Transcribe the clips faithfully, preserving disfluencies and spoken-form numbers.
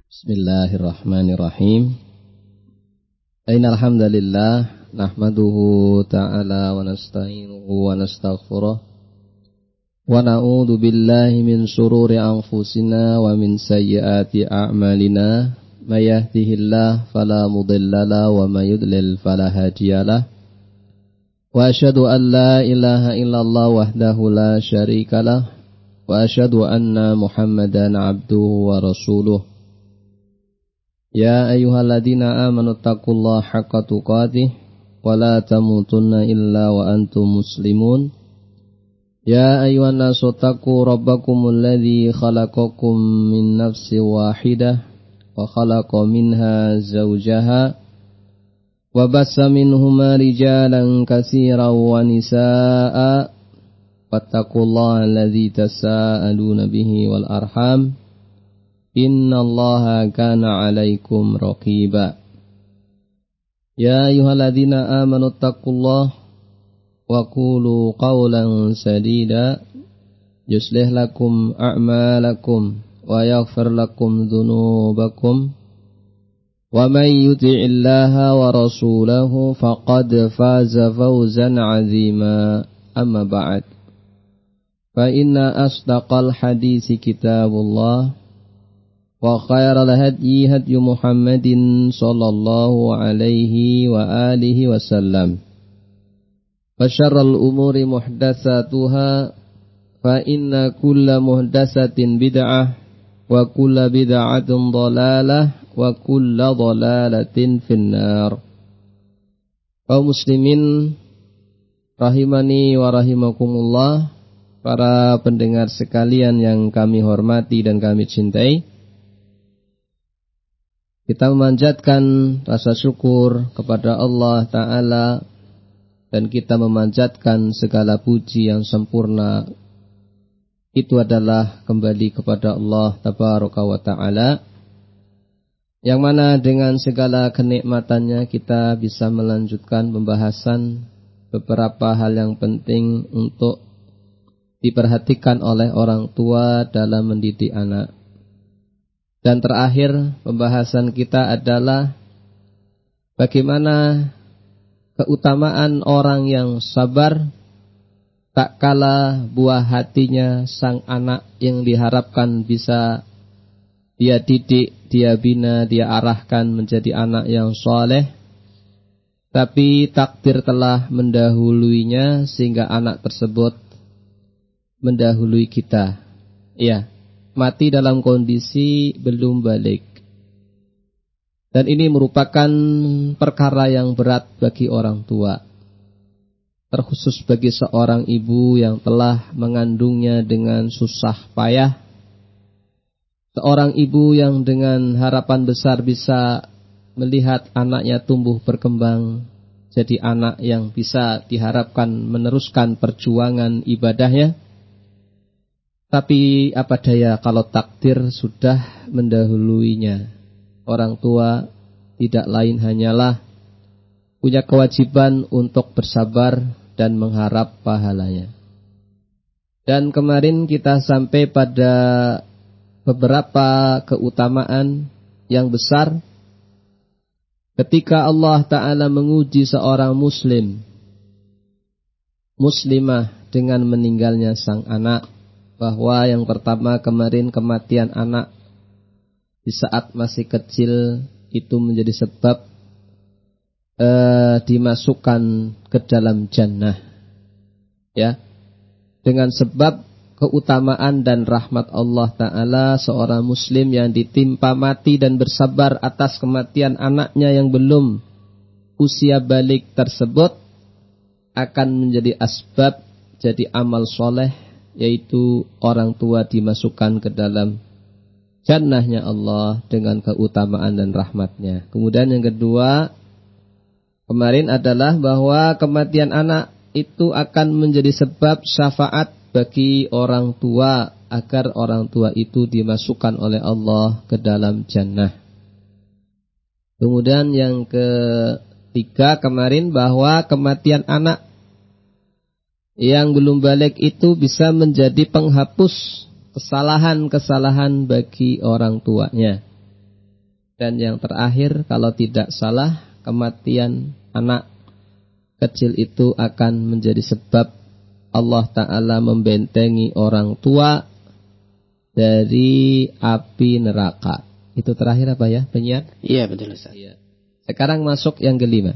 Bismillahirrahmanirrahim. Innal hamdalillah nahmaduhu ta'ala wa nasta'inuhu wa nastaghfiruh wa na'udzu billahi min shururi anfusina wa min sayyiati a'malina. May yahdihillahu fala mudhillalah wa may yudlil fala hadiyalah. Wa asyhadu an la ilaha illallah wahdahu la syarikalah wa asyhadu anna Muhammadan 'abduhu wa rasuluh. Ya ayyuhalladzina amanu taqullaha haqqa tuqatih wa la tamutunna illa wa antum muslimun. Ya ayyuhan nasu taqu rabbakumul ladzi khalaqakum min nafsin wahidah wa khalaqa minha zawjaha wa bassa minhuma rijalan katsiran wa nisaa'a wattaqullaha alladzi tasaaluna bihi wal arham. Innallaha kana 'alaikum raqiba. Ya ayyuhalladzina amanu taqullaha wa qulu qawlan sadida yuslih lakum a'malakum wa yaghfir lakum dhunubakum wa may yuti'illaha wa rasulahu faqad faza fawzan 'azima. Amma ba'd. Fa inna asdaqal haditsi kitabullah wa khairal hadyi hadyu Muhammadin sallallahu alaihi wa alihi wasallam. Wa syarrul umuri muhdatsatuha fa inna kulla muhdatsatin bid'ah wa kulla bid'atin dhalalah wa kulla dhalalatin finnar. Kaum muslimin rahimani wa rahimakumullah, para pendengar sekalian yang kami hormati dan kami cintai. Kita memanjatkan rasa syukur kepada Allah Ta'ala dan kita memanjatkan segala puji yang sempurna itu adalah kembali kepada Allah Tabaraka wa Ta'ala, yang mana dengan segala kenikmatannya kita bisa melanjutkan pembahasan beberapa hal yang penting untuk diperhatikan oleh orang tua dalam mendidik anak. Dan terakhir pembahasan kita adalah bagaimana keutamaan orang yang sabar tak kala buah hatinya sang anak yang diharapkan bisa dia didik, dia bina, dia arahkan menjadi anak yang soleh, tapi takdir telah mendahuluinya sehingga anak tersebut mendahului kita. Iya, mati dalam kondisi belum balik. Dan ini merupakan perkara yang berat bagi orang tua, terkhusus bagi seorang ibu yang telah mengandungnya dengan susah payah. Seorang ibu yang dengan harapan besar bisa melihat anaknya tumbuh berkembang jadi anak yang bisa diharapkan meneruskan perjuangan ibadahnya. Tapi apa daya kalau takdir sudah mendahuluinya. Orang tua tidak lain hanyalah punya kewajiban untuk bersabar dan mengharap pahalanya. Dan kemarin kita sampai pada beberapa keutamaan yang besar ketika Allah Ta'ala menguji seorang muslim, muslimah dengan meninggalnya sang anak. Bahwa yang pertama kemarin kematian anak di saat masih kecil itu menjadi sebab eh, dimasukkan ke dalam jannah, ya, dengan sebab keutamaan dan rahmat Allah Ta'ala. Seorang muslim yang ditimpa mati dan bersabar atas kematian anaknya yang belum usia balik tersebut akan menjadi asbab jadi amal soleh, yaitu orang tua dimasukkan ke dalam jannahnya Allah dengan keutamaan dan rahmatnya. Kemudian yang kedua kemarin adalah bahwa kematian anak itu akan menjadi sebab syafaat bagi orang tua agar orang tua itu dimasukkan oleh Allah ke dalam jannah. Kemudian yang ketiga kemarin bahwa kematian anak yang belum balik itu bisa menjadi penghapus kesalahan-kesalahan bagi orang tuanya. Dan yang terakhir, kalau tidak salah, kematian anak kecil itu akan menjadi sebab Allah Ta'ala membentengi orang tua dari api neraka. Itu terakhir apa ya, penyiar? Iya, betul Ustaz. Iya. Sekarang masuk yang kelima.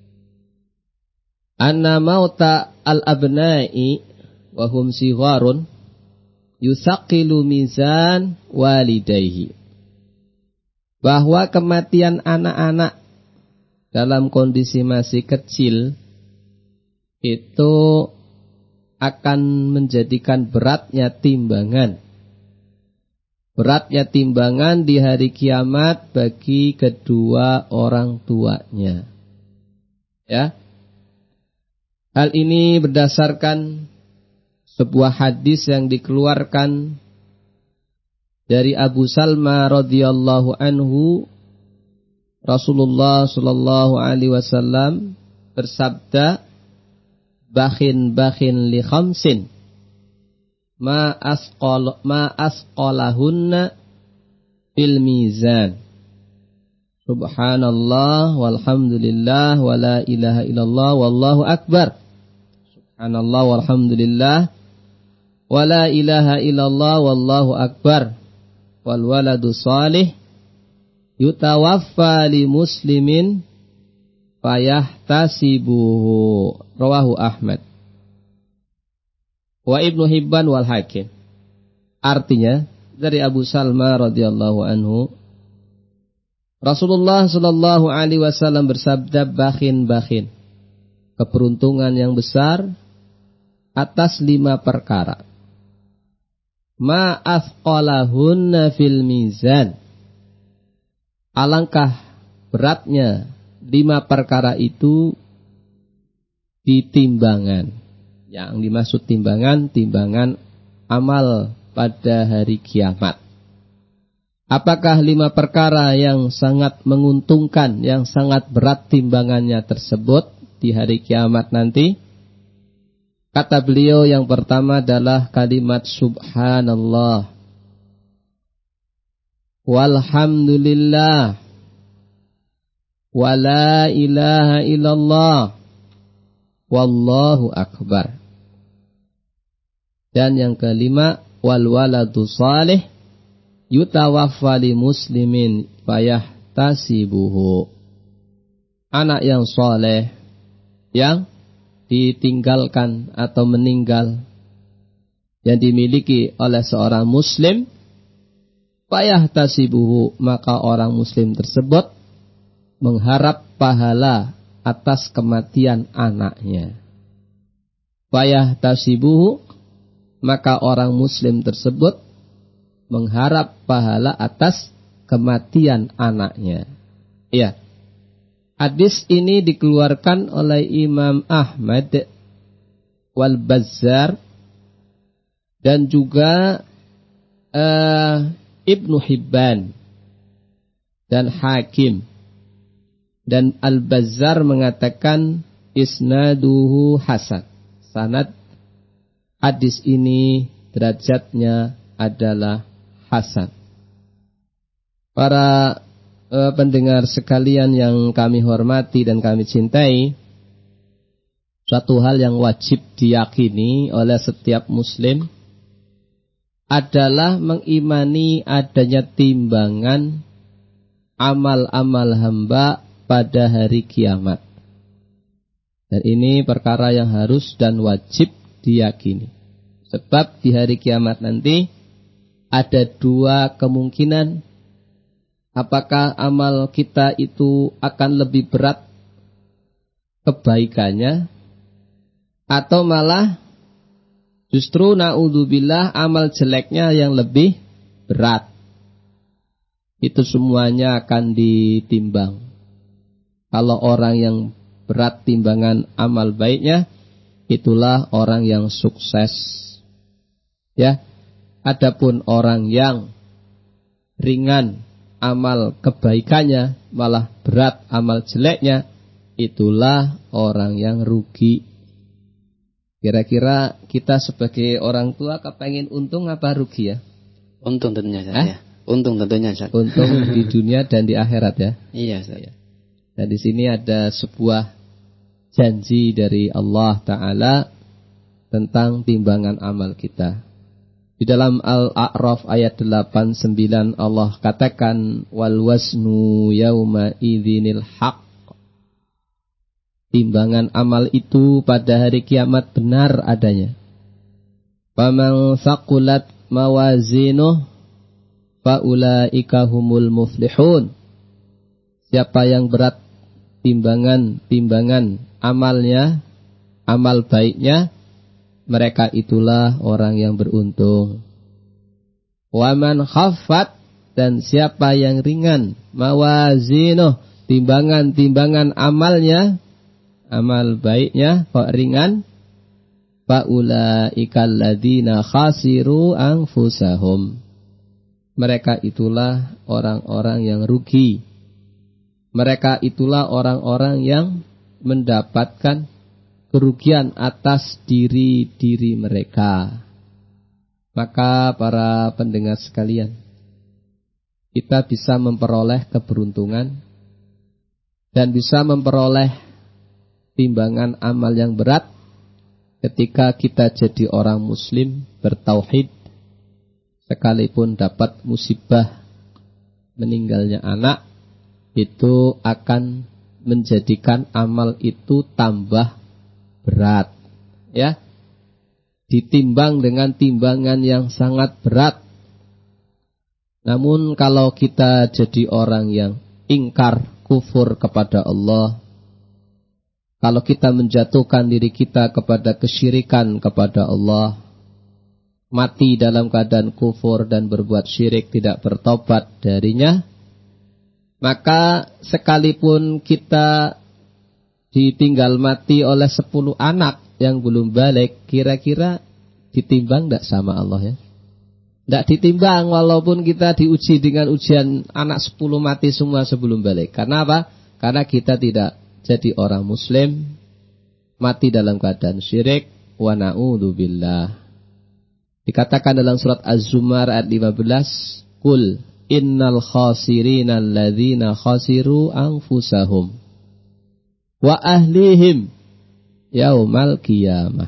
Anna mauta al-abna'i wa hum sigharun yusaqilu mizan walidayhi. Bahwa kematian anak-anak dalam kondisi masih kecil itu akan menjadikan beratnya timbangan. Beratnya timbangan di hari kiamat bagi kedua orang tuanya. Ya. Hal ini berdasarkan sebuah hadis yang dikeluarkan dari Abu Salma radhiyallahu anhu. Rasulullah sallallahu alaihi wasallam bersabda, "Bakhin bakhin li khamsin ma asqal ma asqalahunna fil mizan. Subhanallah walhamdulillah wa la ilaha illallah wallahu akbar. Subhanallah walhamdulillah wa la ilaha illallah wallahu akbar. Wal waladu salih yutawaffa li muslimin fayahtasibuhu." Rawahu Ahmad wa Ibnu Hibban wal Hakim. Artinya dari Abu Salma radhiyallahu anhu, Rasulullah sallallahu alaihi wasallam bersabda, bakhin bakhin, keberuntungan yang besar atas lima perkara. Ma athqalahunna fil mizan. Alangkah beratnya lima perkara itu di timbangan. Yang dimaksud timbangan, timbangan amal pada hari kiamat. Apakah lima perkara yang sangat menguntungkan, yang sangat berat timbangannya tersebut di hari kiamat nanti? Kata beliau, yang pertama adalah kalimat subhanallah, walhamdulillah, wa la ilaha illallah, wallahu akbar. Dan yang kelima, wal waladu salih yutawaffa li muslimin fayahtasibuhu. Anak yang soleh yang ditinggalkan atau meninggal, yang dimiliki oleh seorang muslim, fayahtasibuhu, maka orang muslim tersebut mengharap pahala atas kematian anaknya. Fayahtasibuhu, maka orang muslim tersebut mengharap pahala atas kematian anaknya. Ya. Hadis ini dikeluarkan oleh Imam Ahmad wal Bazzar dan juga uh, Ibnu Hibban dan Hakim. Dan Al-Bazzar mengatakan isnaduhu hasan. Sanad hadis ini derajatnya adalah hasan. Para Uh, pendengar sekalian yang kami hormati dan kami cintai, suatu hal yang wajib diyakini oleh setiap muslim adalah mengimani adanya timbangan amal-amal hamba pada hari kiamat. Dan ini perkara yang harus dan wajib diyakini. Sebab di hari kiamat nanti ada dua kemungkinan. Apakah amal kita itu akan lebih berat kebaikannya, atau malah justru na'udzubillah amal jeleknya yang lebih berat. Itu semuanya akan ditimbang. Kalau orang yang berat timbangan amal baiknya, itulah orang yang sukses. Ya. Adapun orang yang ringan amal kebaikannya, malah berat amal jeleknya, itulah orang yang rugi. Kira-kira kita sebagai orang tua kepengen untung apa rugi ya? Untung tentunya Hah? ya. untung tentunya, Ustaz. Untung di dunia dan di akhirat ya. Iya, Ustaz. Dan di sini ada sebuah janji dari Allah Ta'ala tentang timbangan amal kita. Di dalam Al-A'raf ayat delapan puluh sembilan Allah katakan wal wasnu yauma idzinil haq. Timbangan amal itu pada hari kiamat benar adanya. Faman thaqulat mawazinuh faulaika humul muflihun. Siapa yang berat timbangan-timbangan amalnya, amal baiknya, mereka itulah orang yang beruntung. Waman khaffat, dan siapa yang ringan, mawazinuh, timbangan-timbangan amalnya, amal baiknya kok ringan, faulaikal ladzina khasiru anfusahum. Mereka itulah orang-orang yang rugi. Mereka itulah orang-orang yang mendapatkan kerugian atas diri-diri mereka. Maka para pendengar sekalian, kita bisa memperoleh keberuntungan dan bisa memperoleh timbangan amal yang berat ketika kita jadi orang muslim bertauhid, sekalipun dapat musibah meninggalnya anak, itu akan menjadikan amal itu tambah berat, ya, ditimbang dengan timbangan yang sangat berat. Namun kalau kita jadi orang yang ingkar, kufur kepada Allah, kalau kita menjatuhkan diri kita kepada kesyirikan kepada Allah, mati dalam keadaan kufur dan berbuat syirik, tidak bertobat darinya, maka sekalipun kita ditinggal mati oleh sepuluh anak yang belum balik, kira-kira ditimbang tidak sama Allah ya? Tidak ditimbang walaupun kita diuji dengan ujian anak sepuluh mati semua sebelum balik. Karena apa? Karena kita tidak jadi orang muslim, mati dalam keadaan syirik, wa na'udzubillah. Dikatakan dalam surat Az-Zumar ayat lima belas, Qul innal khasirina alladzina khasiru anfusahum wa ahlihim yaumal qiyamah.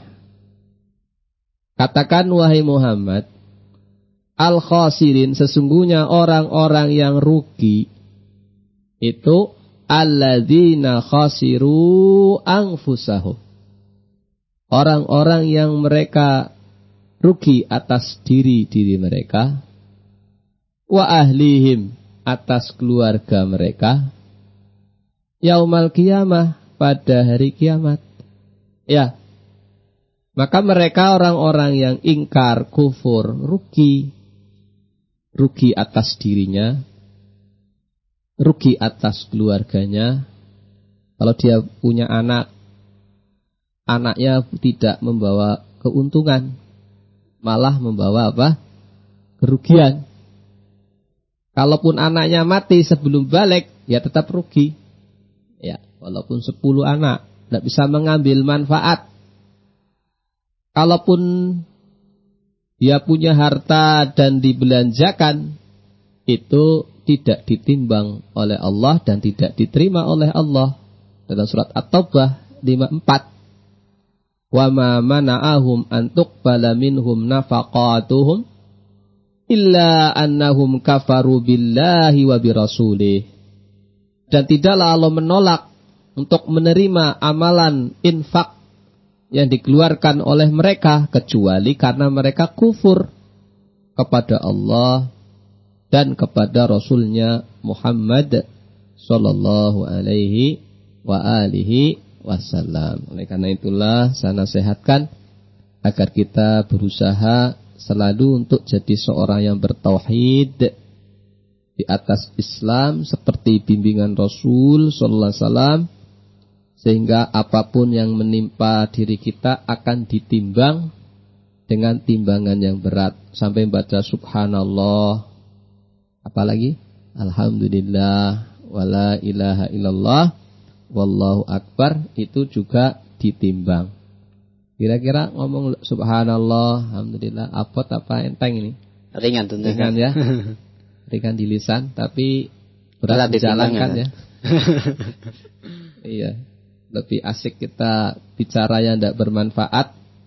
Katakan wahai Muhammad, al-khasirin, sesungguhnya orang-orang yang rugi itu alladzina khasiru anfusahum, orang-orang yang mereka rugi atas diri-diri mereka, wa ahlihim, atas keluarga mereka, yaumal qiyamah, pada hari kiamat. Ya, maka mereka orang-orang yang ingkar, kufur, rugi. Rugi atas dirinya, rugi atas keluarganya. Kalau dia punya anak, anaknya tidak membawa keuntungan, malah membawa apa? Kerugian. Kalaupun anaknya mati sebelum balik, ya tetap rugi. Ya, walaupun sepuluh anak, tidak bisa mengambil manfaat. Kalaupun dia punya harta dan dibelanjakan, itu tidak ditimbang oleh Allah dan tidak diterima oleh Allah. Dalam surat At-Taubah lima puluh empat. Wa ma mana'ahum an tuqbala minhum nafaqatuhum illa annahum kafaru billahi wa birasulih. Dan tidaklah Allah menolak untuk menerima amalan infak yang dikeluarkan oleh mereka kecuali karena mereka kufur kepada Allah dan kepada Rasulnya Muhammad sallallahu alaihi wa alihi wasallam. Oleh karena itulah saya nasihatkan agar kita berusaha selalu untuk jadi seorang yang bertauhid di atas Islam seperti bimbingan Rasul sallallahu alaihi wasallam, sehingga apapun yang menimpa diri kita akan ditimbang dengan timbangan yang berat. Sampai baca subhanallah, apalagi alhamdulillah, wala ilaha illallah, wallahu akbar, itu juga ditimbang. Kira-kira ngomong subhanallah, alhamdulillah, apot apa enteng ini? Ringan tentunya. Ringan ya. ringan di lisan tapi berat dijalankan ya. Iya, lebih asik kita bicara yang tidak bermanfaat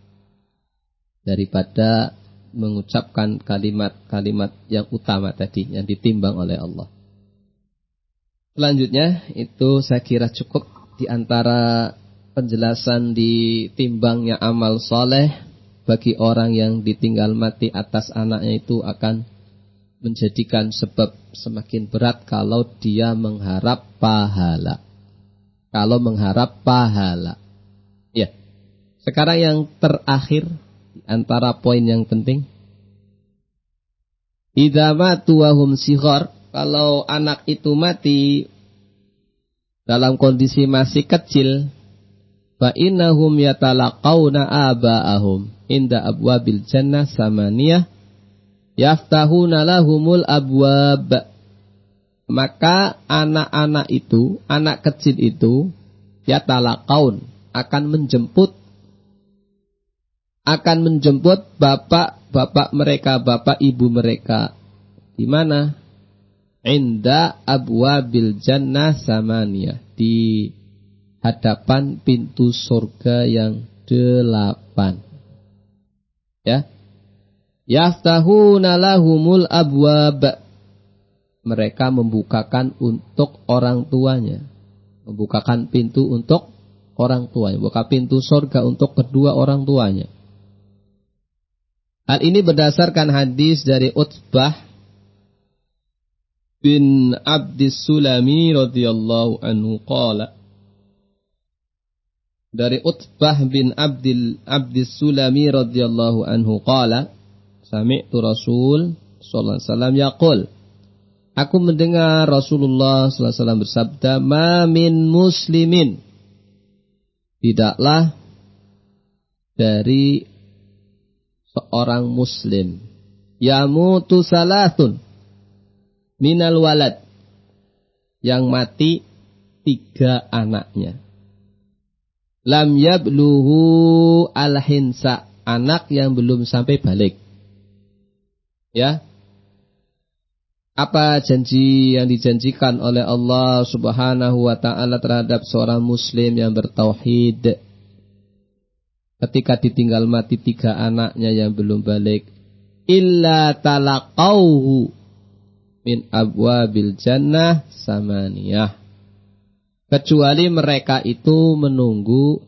daripada mengucapkan kalimat-kalimat yang utama tadi yang ditimbang oleh Allah. Selanjutnya itu saya kira cukup di antara penjelasan ditimbangnya amal soleh bagi orang yang ditinggal mati atas anaknya itu akan menjadikan sebab semakin berat kalau dia mengharap pahala. Kalau mengharap pahala. Ya. Sekarang yang terakhir di antara poin yang penting. Idza matu wa hum sighar, kalau anak itu mati dalam kondisi masih kecil, fa innahum yatalaqauna aba'ahum inda abwabil jannah samaniyah yaftahuna lahumul abwab. Maka anak-anak itu, anak kecil itu yatalaqaun, akan menjemput akan menjemput bapak-bapak mereka, bapak ibu mereka. Di mana? Inda abwabil jannah samaniyah, di hadapan pintu surga yang delapan. Ya. Yaftahuna lahumul abwab. Mereka membukakan untuk orang tuanya. Membukakan pintu untuk orang tuanya. Buka pintu surga untuk kedua orang tuanya. Hal ini berdasarkan hadis dari Utbah bin Abdis Sulami radhiyallahu anhu qala. Dari Utbah bin Abdil Abdis Sulami radhiyallahu anhu qala, sami'tu Rasul sallallahu alaihi wasallam yaqul, aku mendengar Rasulullah sallallahu alaihi wasallam bersabda, ma min muslimin, tidaklah dari seorang muslim, yamutu salatun minal walad, yang mati tiga anaknya. Lam yabluhu al-hinsa, anak yang belum sampai balik. Ya. Apa janji yang dijanjikan oleh Allah Subhanahu wa taala terhadap seorang muslim yang bertauhid ketika ditinggal mati tiga anaknya yang belum balik? Illa talaqauhu min abwabil jannah samaniyah. Kecuali mereka itu menunggu,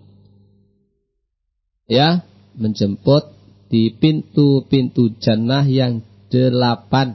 ya, menjemput di pintu-pintu jannah yang delapan.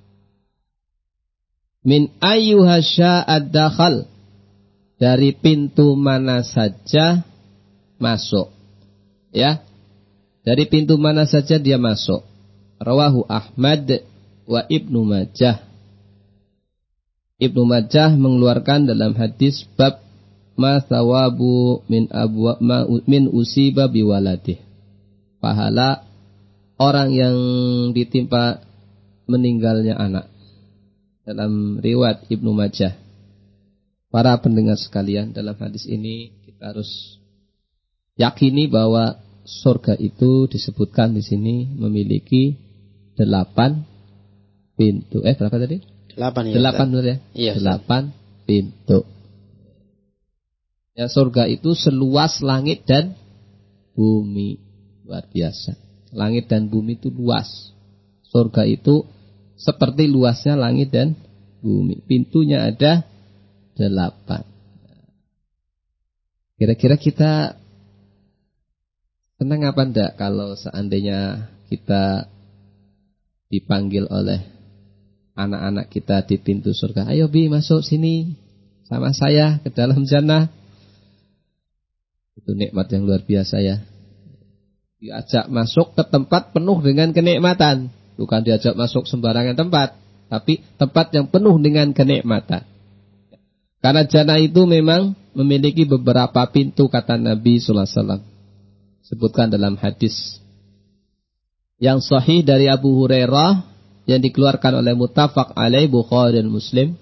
Min ayyuha sya'ad dakhal, dari pintu mana saja masuk. Ya, dari pintu mana saja dia masuk. Rawahu Ahmad wa Ibnu Majah. Ibnu Majah mengeluarkan dalam hadis bab ma thawabu min abwa ma min usiba biwaladih. Pahala orang yang ditimpa meninggalnya anak. Dalam riwayat Ibnu Majah. Para pendengar sekalian, dalam hadis ini kita harus yakini bahwa surga itu disebutkan di sini memiliki delapan pintu. Eh berapa tadi? Delapan ya. Delapan benar ya? Iya. Delapan pintu. Ya, surga itu seluas langit dan bumi. Luar biasa. Langit dan bumi itu luas. Surga itu seperti luasnya langit dan bumi. Pintunya ada delapan. Kira-kira kita senang apa enggak kalau seandainya kita dipanggil oleh anak-anak kita di pintu surga? Ayo Bi, masuk sini sama saya ke dalam jannah. Itu nikmat yang luar biasa ya. Diajak masuk ke tempat penuh dengan kenikmatan. Bukan diajak masuk sembarangan tempat, tapi tempat yang penuh dengan kenikmatan. Karena jannah itu memang memiliki beberapa pintu, kata Nabi sallallahu alaihi wasallam. Sebutkan dalam hadis yang sahih dari Abu Hurairah yang dikeluarkan oleh muttafaq alaih Bukhari dan Muslim.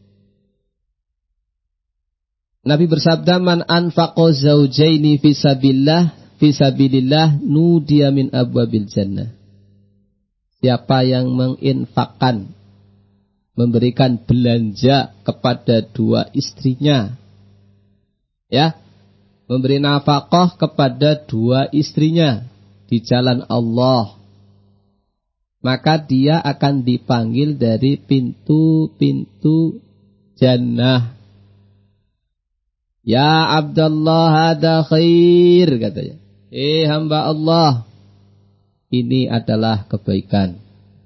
Nabi bersabda, man anfaqa zaujaini fi sabilillah fi sabilillah nudiya min abwabil jannah. Siapa yang menginfakkan memberikan belanja kepada dua istrinya. Ya, memberi nafkah kepada dua istrinya di jalan Allah. Maka dia akan dipanggil dari pintu-pintu jannah. Ya Abdullah hada khair, katanya. Eh hamba Allah, ini adalah kebaikan.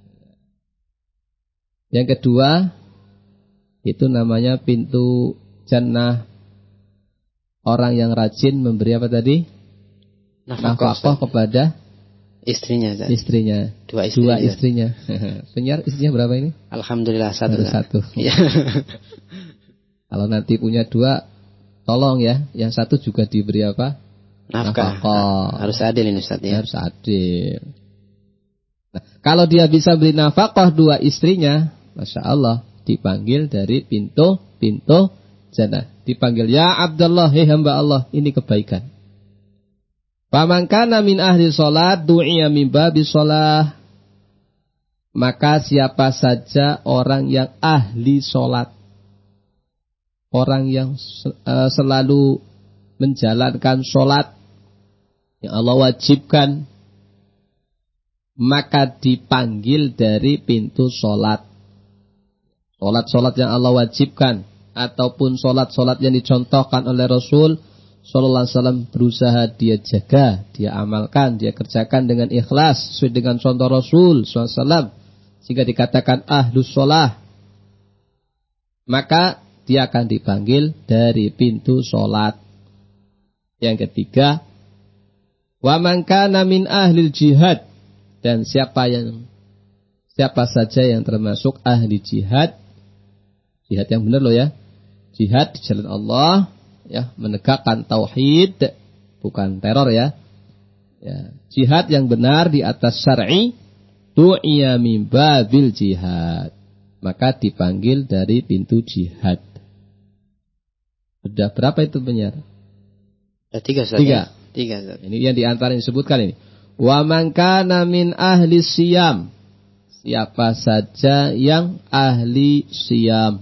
Yang kedua, itu namanya pintu jannah. Orang yang rajin memberi apa tadi? Nafkah kepada istrinya. Zat. Istrinya. Dua istrinya. Dua istrinya. Penyiar istrinya berapa ini? Alhamdulillah satu. Baru satu. Ya. Kalau nanti punya dua, tolong ya. Yang satu juga diberi apa? Nafkah. Nafkah. Harus adil ini Ustaz ya. Harus adil. Nah, kalau dia bisa beri nafkah dua istrinya, Masya Allah, dipanggil dari pintu-pintu jannah. Dipanggil, ya Abdullah, hei hamba Allah, ini kebaikan. Faman kana min ahli sholat du'iya min babi sholah. Maka siapa saja orang yang ahli sholat, orang yang uh, selalu menjalankan sholat yang Allah wajibkan, maka dipanggil dari pintu sholat. Sholat-sholat yang Allah wajibkan ataupun sholat-sholat yang dicontohkan oleh Rasul Sallallahu Alaihi Wasallam, berusaha dia jaga, dia amalkan, dia kerjakan dengan ikhlas sesuai dengan contoh Rasul Sallallahu Alaihi Wasallam, sehingga dikatakan ahlus sholah. Maka dia akan dipanggil dari pintu sholat. Yang ketiga, wa man kana min ahlil jihad, dan siapa yang siapa saja yang termasuk ahli jihad, jihad yang benar loh ya, jihad di jalan Allah, ya, menegakkan tauhid, bukan teror ya. Ya, jihad yang benar di atas syar'i, du'iya min babil jihad, maka dipanggil dari pintu jihad. Sudah berapa itu penyiar? Tiga, Ustaz. Tiga. Tiga, Ustaz. Ini yang diantara yang disebutkan ini. Wa man kana min ahli siyam, siapa saja yang ahli siyam,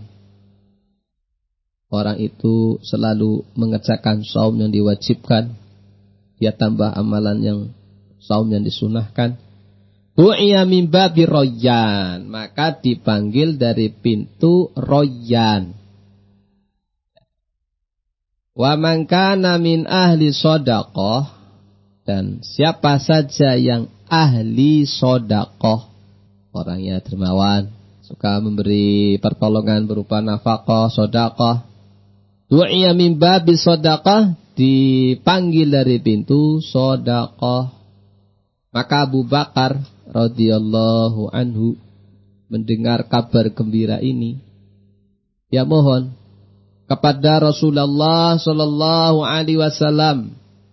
orang itu selalu mengerjakan saum yang diwajibkan, dia tambah amalan yang saum yang disunahkan. Du'iya min babi royan, maka dipanggil dari pintu royan. Wa man kana min ahli shadaqah, dan siapa saja yang ahli shadaqah, orangnya dermawan, suka memberi pertolongan berupa nafkah, sedekah. Du'iya min babi sedekah, dipanggil dari pintu sedekah. Maka Abu Bakar radhiyallahu anhu mendengar kabar gembira ini, dia mohon kepada Rasulullah sallallahu alaihi wasallam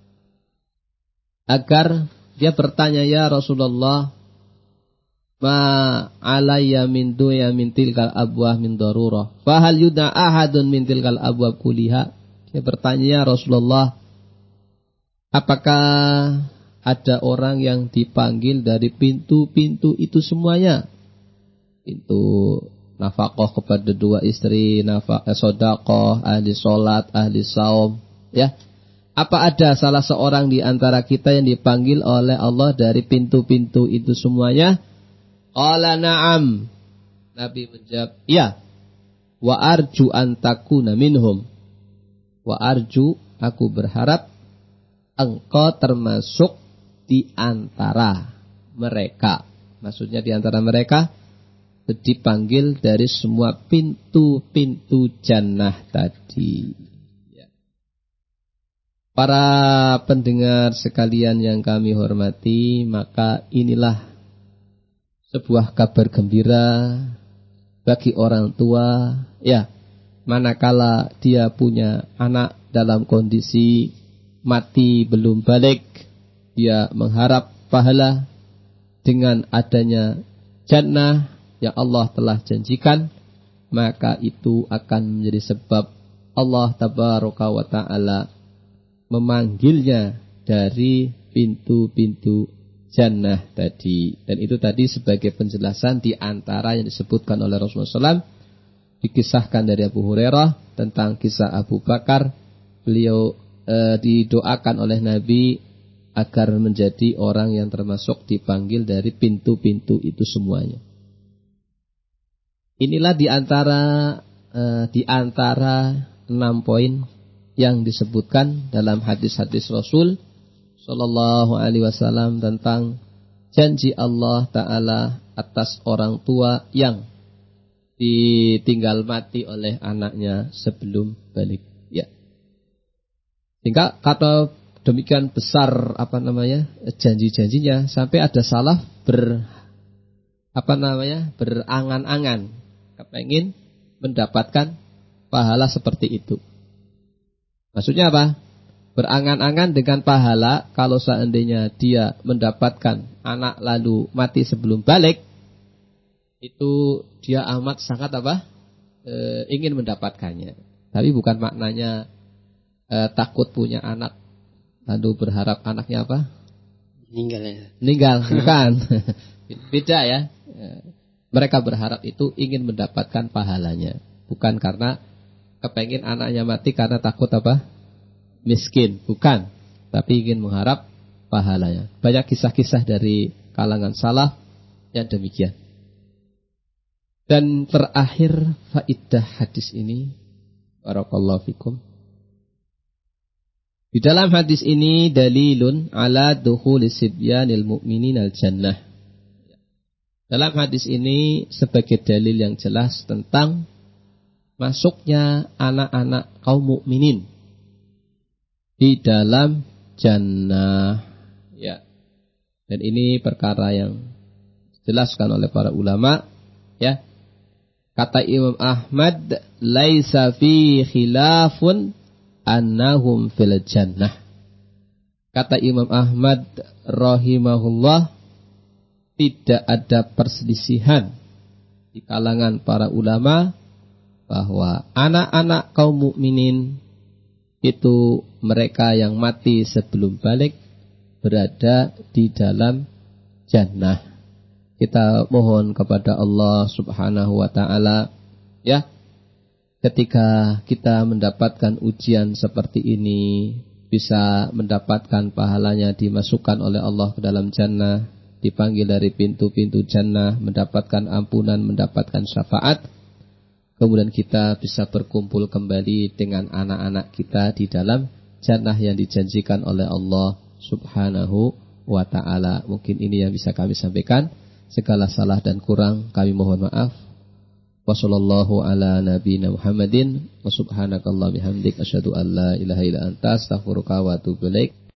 agar dia bertanya, ya Rasulullah, ma alayya min duya min tilkal abwah min darurah, fahal yudna ahadun min tilkal abwah kuliha. Dia bertanya, ya Rasulullah, apakah ada orang yang dipanggil dari pintu-pintu itu semuanya? Pintu nafkah kepada dua istri, nafkah sedekah, ahli salat, ahli saum, ya. Apa ada salah seorang di antara kita yang dipanggil oleh Allah dari pintu-pintu itu semuanya? Qala na'am. Nabi menjawab, iya. Wa arju an takuna minhum. Wa arju, aku berharap engkau termasuk di antara mereka. Maksudnya di antara mereka dipanggil dari semua pintu-pintu jannah tadi. Ya. Para pendengar sekalian yang kami hormati, maka inilah sebuah kabar gembira bagi orang tua, ya, manakala dia punya anak dalam kondisi mati belum balik, dia mengharap pahala dengan adanya jannah yang Allah telah janjikan, maka itu akan menjadi sebab Allah tabaraka wa ta'ala memanggilnya dari pintu-pintu jannah tadi. Dan itu tadi sebagai penjelasan di antara yang disebutkan oleh Rasulullah shallallahu alaihi wasallam, dikisahkan dari Abu Hurairah tentang kisah Abu Bakar. Beliau e, didoakan oleh Nabi agar menjadi orang yang termasuk dipanggil dari pintu-pintu itu semuanya. Inilah di antara e, di antara enam poin yang disebutkan dalam hadis-hadis Rasul Sallallahu Alaihi Wasallam tentang janji Allah Ta'ala atas orang tua yang ditinggal mati oleh anaknya sebelum balik. Ya. Sehingga kata demikian besar apa namanya janji-janjinya sampai ada salaf ber apa namanya berangan-angan kepengin mendapatkan pahala seperti itu. Maksudnya apa? Berangan-angan dengan pahala kalau seandainya dia mendapatkan anak lalu mati sebelum balik, itu dia amat sangat apa? E, ingin mendapatkannya. Tapi bukan maknanya e, takut punya anak lalu berharap anaknya apa? Meninggal ya. Meninggal, bukan. Beda ya. E, mereka berharap itu ingin mendapatkan pahalanya, bukan karena kepengin anaknya mati karena takut apa? Miskin, bukan, tapi ingin mengharap pahalanya. Banyak kisah-kisah dari kalangan salaf yang demikian. Dan terakhir faidah hadis ini, barakallahu fikum. Di dalam hadis ini dalilun ala dukhuli sibyanil mu'minin al jannah. Dalam hadis ini sebagai dalil yang jelas tentang masuknya anak-anak kaum mukminin di dalam jannah, ya. Dan ini perkara yang dijelaskan oleh para ulama, ya. Kata Imam Ahmad, laisa fi khilafun annahum fil jannah. Kata Imam Ahmad rahimahullah, tidak ada perselisihan di kalangan para ulama bahwa anak-anak kaum mukminin itu mereka yang mati sebelum balik berada di dalam jannah. Kita mohon kepada Allah Subhanahu wa taala, ya, ketika kita mendapatkan ujian seperti ini, bisa mendapatkan pahalanya dimasukkan oleh Allah ke dalam jannah, dipanggil dari pintu-pintu jannah, mendapatkan ampunan, mendapatkan syafaat. Kemudian kita bisa berkumpul kembali dengan anak-anak kita di dalam jannah yang dijanjikan oleh Allah Subhanahu wa ta'ala. Mungkin ini yang bisa kami sampaikan. Segala salah dan kurang kami mohon maaf. Wassallallahu ala nabiyina Muhammadin wa subhanakallah bihamdik asyhadu an la ilaha illa anta astaghfiruka wa atubu ilaik.